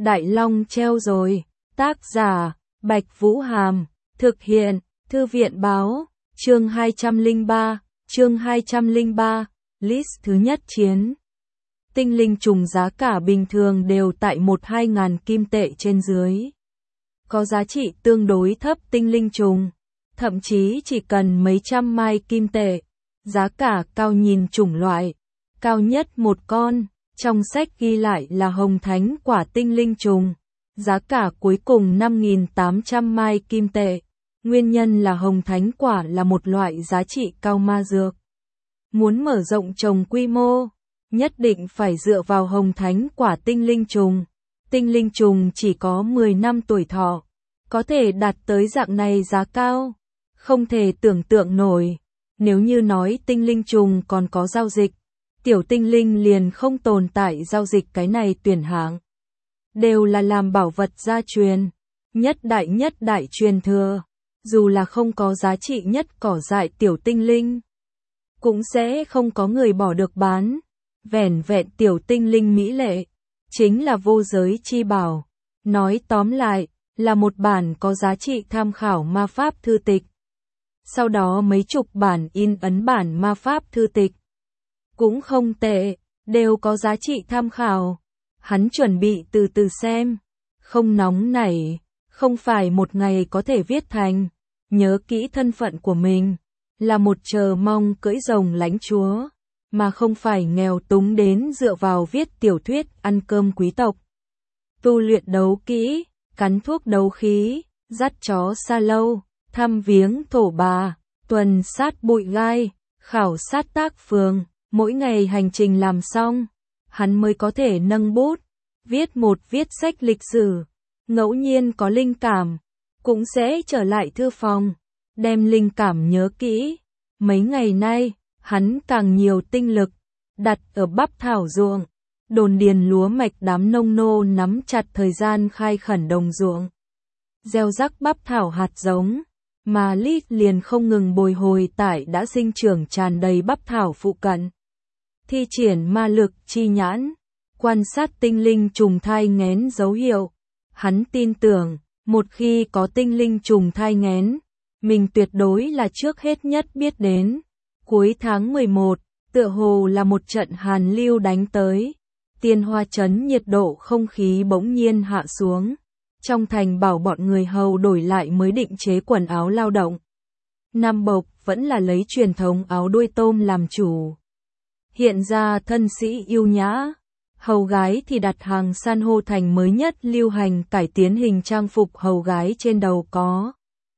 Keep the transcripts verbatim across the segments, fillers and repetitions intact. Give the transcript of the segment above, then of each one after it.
Đại Long treo rồi. Tác giả, Bạch Vũ Hàm. Thực hiện, Thư viện báo. Chương hai trăm lẻ ba, chương hai trăm lẻ ba, list thứ nhất chiến. Tinh linh trùng giá cả bình thường đều tại một hai ngàn kim tệ trên dưới. Có giá trị tương đối thấp tinh linh trùng, thậm chí chỉ cần mấy trăm mai kim tệ. Giá cả cao nhìn chủng loại, cao nhất một con, trong sách ghi lại là hồng thánh quả tinh linh trùng. Giá cả cuối cùng năm nghìn tám trăm mai kim tệ. Nguyên nhân là hồng thánh quả là một loại giá trị cao ma dược. Muốn mở rộng trồng quy mô, nhất định phải dựa vào hồng thánh quả tinh linh trùng. Tinh linh trùng chỉ có mười năm tuổi thọ, có thể đạt tới dạng này giá cao, không thể tưởng tượng nổi. Nếu như nói tinh linh trùng còn có giao dịch, tiểu tinh linh liền không tồn tại giao dịch cái này tuyển hạng. Đều là làm bảo vật gia truyền, nhất đại nhất đại truyền thừa, dù là không có giá trị nhất cỏ dại tiểu tinh linh, cũng sẽ không có người bỏ được bán. Vẻn vẹn tiểu tinh linh mỹ lệ, chính là vô giới chi bảo. Nói tóm lại, là một bản có giá trị tham khảo ma pháp thư tịch. Sau đó mấy chục bản in ấn bản ma pháp thư tịch. Cũng không tệ, đều có giá trị tham khảo. Hắn chuẩn bị từ từ xem, không nóng nảy, không phải một ngày có thể viết thành. Nhớ kỹ thân phận của mình, là một chờ mong cưỡi rồng lãnh chúa, mà không phải nghèo túng đến dựa vào viết tiểu thuyết ăn cơm quý tộc. Tu luyện đấu kỹ, cắn thuốc đấu khí, dắt chó xa lâu, thăm viếng thổ bà, tuần sát bụi gai, khảo sát tác phường, mỗi ngày hành trình làm xong, hắn mới có thể nâng bút, viết một viết sách lịch sử. Ngẫu nhiên có linh cảm, cũng sẽ trở lại thư phòng, đem linh cảm nhớ kỹ. Mấy ngày nay, hắn càng nhiều tinh lực, đặt ở bắp thảo ruộng, đồn điền lúa mạch. Đám nông nô nắm chặt thời gian khai khẩn đồng ruộng, gieo rắc bắp thảo hạt giống, mà Lít liền không ngừng bồi hồi tại đã sinh trưởng tràn đầy bắp thảo phụ cận. Thi triển ma lực chi nhãn, quan sát tinh linh trùng thai nghén dấu hiệu. Hắn tin tưởng, một khi có tinh linh trùng thai nghén, mình tuyệt đối là trước hết nhất biết đến. Cuối tháng mười một, tựa hồ là một trận hàn lưu đánh tới. Tiên Hoa trấn nhiệt độ không khí bỗng nhiên hạ xuống. Trong thành bảo bọn người hầu đổi lại mới định chế quần áo lao động. Nam Bộc vẫn là lấy truyền thống áo đuôi tôm làm chủ. Hiện ra thân sĩ yêu nhã. Hầu gái thì đặt hàng san hô thành mới nhất lưu hành cải tiến hình trang phục hầu gái. Trên đầu có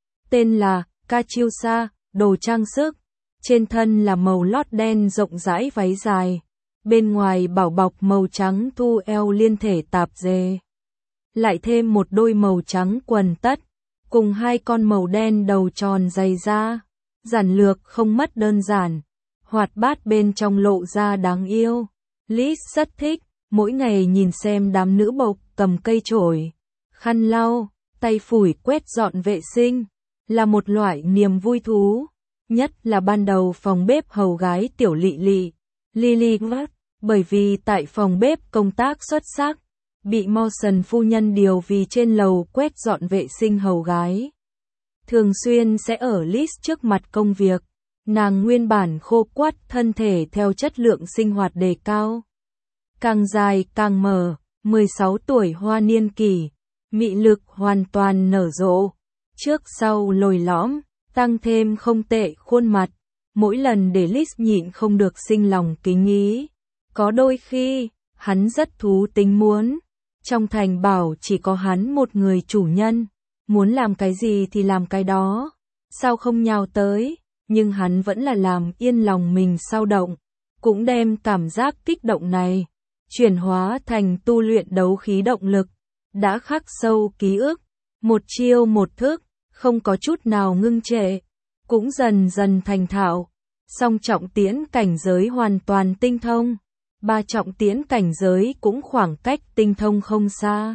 tên là Kachusa, đồ trang sức. Trên thân là màu lót đen rộng rãi váy dài. Bên ngoài bảo bọc màu trắng thu eo liên thể tạp dề. Lại thêm một đôi màu trắng quần tất, cùng hai con màu đen đầu tròn dày da. Giản lược không mất đơn giản, hoạt bát bên trong lộ ra đáng yêu. Liz rất thích, mỗi ngày nhìn xem đám nữ bộc cầm cây chổi, khăn lau, tay phủi quét dọn vệ sinh, là một loại niềm vui thú. Nhất là ban đầu phòng bếp hầu gái tiểu Lị Lị, Lily Watt, bởi vì tại phòng bếp công tác xuất sắc, bị Mawson phu nhân điều vì trên lầu quét dọn vệ sinh hầu gái. Thường xuyên sẽ ở Liz trước mặt công việc, nàng nguyên bản khô quắt thân thể theo chất lượng sinh hoạt đề cao. Càng dài càng mở, mười sáu tuổi hoa niên kỳ, mị lực hoàn toàn nở rộ, trước sau lồi lõm, tăng thêm không tệ khuôn mặt, mỗi lần để Liz nhịn không được sinh lòng kính ý. Có đôi khi, hắn rất thú tính muốn, trong thành bảo chỉ có hắn một người chủ nhân, muốn làm cái gì thì làm cái đó, sao không nhào tới, nhưng hắn vẫn là làm yên lòng mình sao động, cũng đem cảm giác kích động này chuyển hóa thành tu luyện đấu khí động lực, đã khắc sâu ký ức, một chiêu một thức, không có chút nào ngưng trệ, cũng dần dần thành thạo. Song trọng tiễn cảnh giới hoàn toàn tinh thông, ba trọng tiễn cảnh giới cũng khoảng cách tinh thông không xa.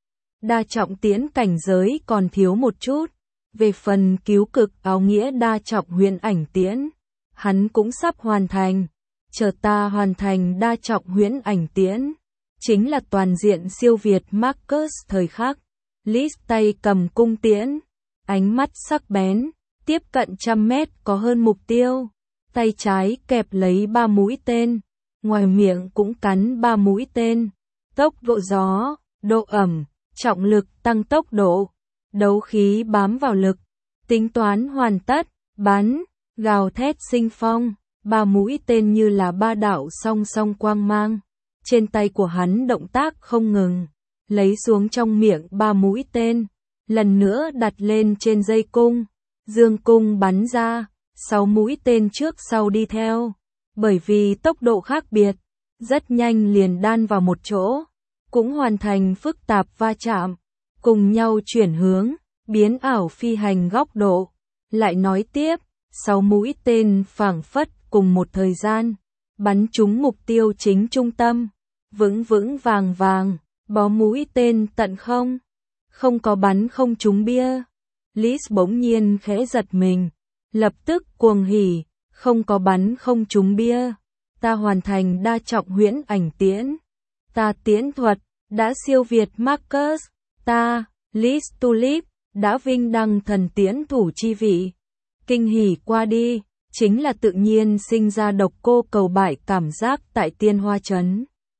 Đa trọng tiễn cảnh giới còn thiếu một chút, về phần cứu cực áo nghĩa đa trọng huyền ảnh tiễn, hắn cũng sắp hoàn thành. Chờ ta hoàn thành đa trọng huyễn ảnh tiễn, chính là toàn diện siêu việt Marcus thời khắc. Liz tay cầm cung tiễn, ánh mắt sắc bén, tiếp cận trăm mét có hơn mục tiêu. Tay trái kẹp lấy ba mũi tên, ngoài miệng cũng cắn ba mũi tên. Tốc độ gió, độ ẩm, trọng lực tăng tốc độ, đấu khí bám vào lực. Tính toán hoàn tất, bắn, gào thét sinh phong, ba mũi tên như là ba đạo song song quang mang. Trên tay của hắn động tác không ngừng, lấy xuống trong miệng ba mũi tên, lần nữa đặt lên trên dây cung, dương cung bắn ra, sáu mũi tên trước sau đi theo. Bởi vì tốc độ khác biệt, rất nhanh liền đan vào một chỗ, cũng hoàn thành phức tạp va chạm, cùng nhau chuyển hướng, biến ảo phi hành góc độ. Lại nói tiếp, sáu mũi tên phảng phất cùng một thời gian, bắn trúng mục tiêu chính trung tâm, vững vững vàng vàng, bó mũi tên tận không, không có bắn không trúng bia. Liz bỗng nhiên khẽ giật mình, lập tức cuồng hỉ, không có bắn không trúng bia, ta hoàn thành đa trọng huyễn ảnh tiễn, ta tiễn thuật đã siêu việt Marcus, ta, Liz Tulip, đã vinh đăng thần tiễn thủ chi vị. Kinh hỉ qua đi, chính là tự nhiên sinh ra độc cô cầu bại cảm giác tại Tiên Hoa Trấn.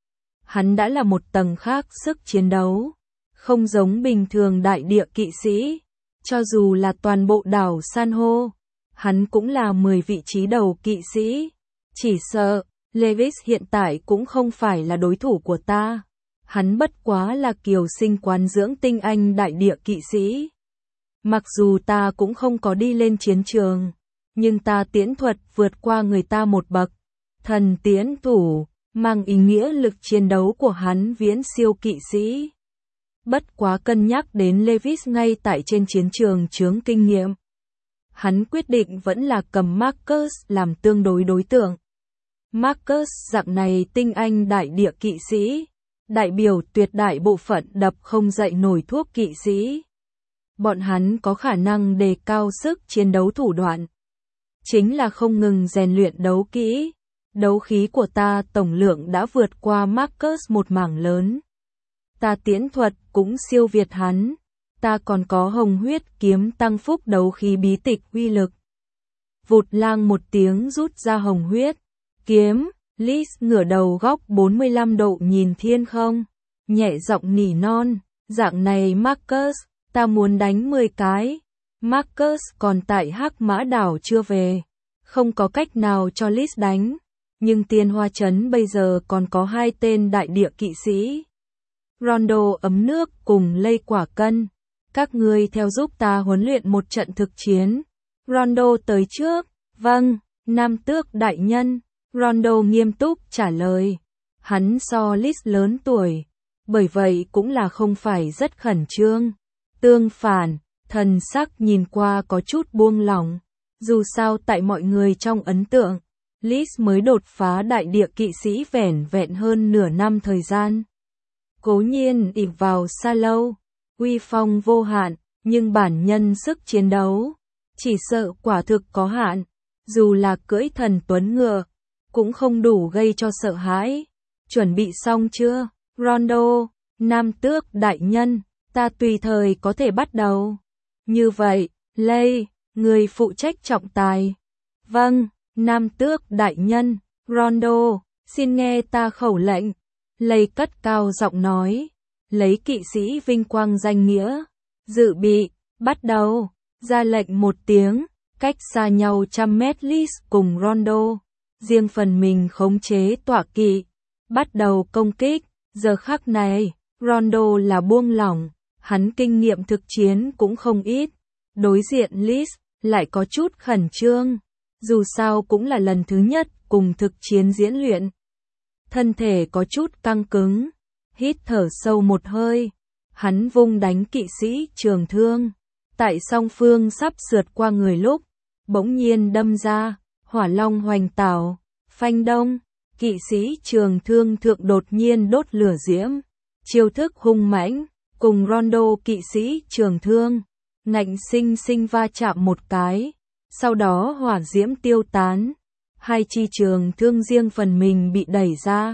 Hắn đã là một tầng khác sức chiến đấu, không giống bình thường đại địa kỵ sĩ, cho dù là toàn bộ đảo san hô, hắn cũng là mười vị trí đầu kỵ sĩ. Chỉ sợ, Lewis hiện tại cũng không phải là đối thủ của ta. Hắn bất quá là kiều sinh quán dưỡng tinh anh đại địa kỵ sĩ. Mặc dù ta cũng không có đi lên chiến trường, nhưng ta tiễn thuật vượt qua người ta một bậc. Thần tiễn thủ, mang ý nghĩa lực chiến đấu của hắn viễn siêu kỵ sĩ. Bất quá cân nhắc đến Lewis ngay tại trên chiến trường chướng kinh nghiệm. Hắn quyết định vẫn là cầm Marcus làm tương đối đối tượng. Marcus dạng này tinh anh đại địa kỵ sĩ, đại biểu tuyệt đại bộ phận đập không dậy nổi thuốc kỵ sĩ. Bọn hắn có khả năng đề cao sức chiến đấu thủ đoạn. Chính là không ngừng rèn luyện đấu kỹ. Đấu khí của ta tổng lượng đã vượt qua Marcus một mảng lớn. Ta tiễn thuật cũng siêu việt hắn. Ta còn có hồng huyết kiếm tăng phúc đấu khí bí tịch uy lực. Vụt lang một tiếng rút ra hồng huyết kiếm, Liz ngửa đầu góc bốn mươi lăm độ nhìn thiên không, nhẹ giọng nỉ non, dạng này Marcus, ta muốn đánh mười cái. Marcus còn tại Hắc Mã đảo chưa về, không có cách nào cho Liz đánh, nhưng Tiên Hoa Trấn bây giờ còn có hai tên đại địa kỵ sĩ. Rondo ấm nước cùng Lây Quả Cân, các ngươi theo giúp ta huấn luyện một trận thực chiến. Rondo tới trước, vâng, Nam Tước đại nhân. Rondo nghiêm túc trả lời. Hắn so Liz lớn tuổi, bởi vậy cũng là không phải rất khẩn trương. Tương phản, thần sắc nhìn qua có chút buông lỏng. Dù sao tại mọi người trong ấn tượng, Liz mới đột phá đại địa kỵ sĩ vẻn vẹn hơn nửa năm thời gian. Cố nhiên ỷ vào xa lâu, uy phong vô hạn, nhưng bản nhân sức chiến đấu, chỉ sợ quả thực có hạn. Dù là cưỡi thần tuấn ngựa, cũng không đủ gây cho sợ hãi. Chuẩn bị xong chưa, Rondo? Nam Tước đại nhân, ta tùy thời có thể bắt đầu. Như vậy, Lây, người phụ trách trọng tài. Vâng, Nam Tước đại nhân. Rondo, xin nghe ta khẩu lệnh. Lây cất cao giọng nói, lấy kỵ sĩ vinh quang danh nghĩa. Dự bị, bắt đầu. Ra lệnh một tiếng, cách xa nhau trăm mét Liz cùng Rondo, riêng phần mình khống chế tọa kỵ, bắt đầu công kích. Giờ khắc này, Rondo là buông lỏng, hắn kinh nghiệm thực chiến cũng không ít. Đối diện Liz lại có chút khẩn trương, dù sao cũng là lần thứ nhất cùng thực chiến diễn luyện. Thân thể có chút căng cứng, hít thở sâu một hơi, hắn vung đánh kỵ sĩ trường thương. Tại song phương sắp sượt qua người lúc, bỗng nhiên đâm ra, hỏa long hoành tảo, phanh đông, kỵ sĩ trường thương thượng đột nhiên đốt lửa diễm, chiêu thức hung mãnh, cùng Rondo kỵ sĩ trường thương, ngạnh sinh sinh va chạm một cái, sau đó hỏa diễm tiêu tán, hai chi trường thương riêng phần mình bị đẩy ra,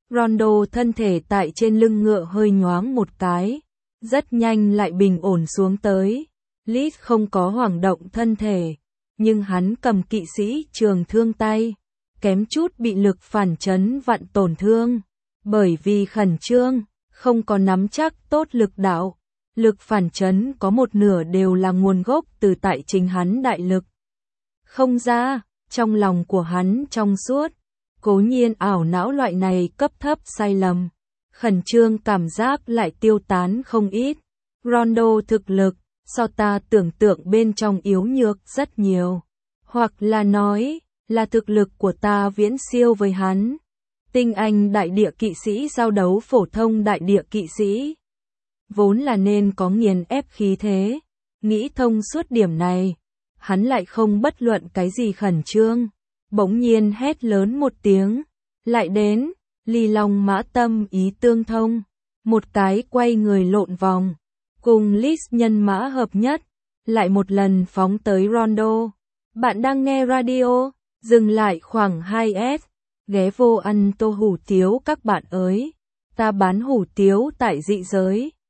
Rondo thân thể tại trên lưng ngựa hơi nhoáng một cái, rất nhanh lại bình ổn xuống tới. Liz không có hoảng động thân thể, nhưng hắn cầm kỵ sĩ trường thương tay, kém chút bị lực phản chấn vặn tổn thương. Bởi vì khẩn trương, không có nắm chắc tốt lực đạo, lực phản chấn có một nửa đều là nguồn gốc từ tại chính hắn đại lực. Không ra, trong lòng của hắn trong suốt, cố nhiên ảo não loại này cấp thấp sai lầm, khẩn trương cảm giác lại tiêu tán không ít. Rondo thực lực, so ta tưởng tượng bên trong yếu nhược rất nhiều, hoặc là nói, là thực lực của ta viễn siêu với hắn. Tinh anh đại địa kỵ sĩ giao đấu phổ thông đại địa kỵ sĩ, vốn là nên có nghiền ép khí thế, nghĩ thông suốt điểm này, hắn lại không bất luận cái gì khẩn trương, bỗng nhiên hét lớn một tiếng, lại đến, ly long mã tâm ý tương thông, một cái quay người lộn vòng, cùng Liz nhân mã hợp nhất, lại một lần phóng tới Rondo. Bạn đang nghe radio, dừng lại khoảng hai S, ghé vô ăn tô hủ tiếu các bạn ơi, ta bán hủ tiếu tại dị giới.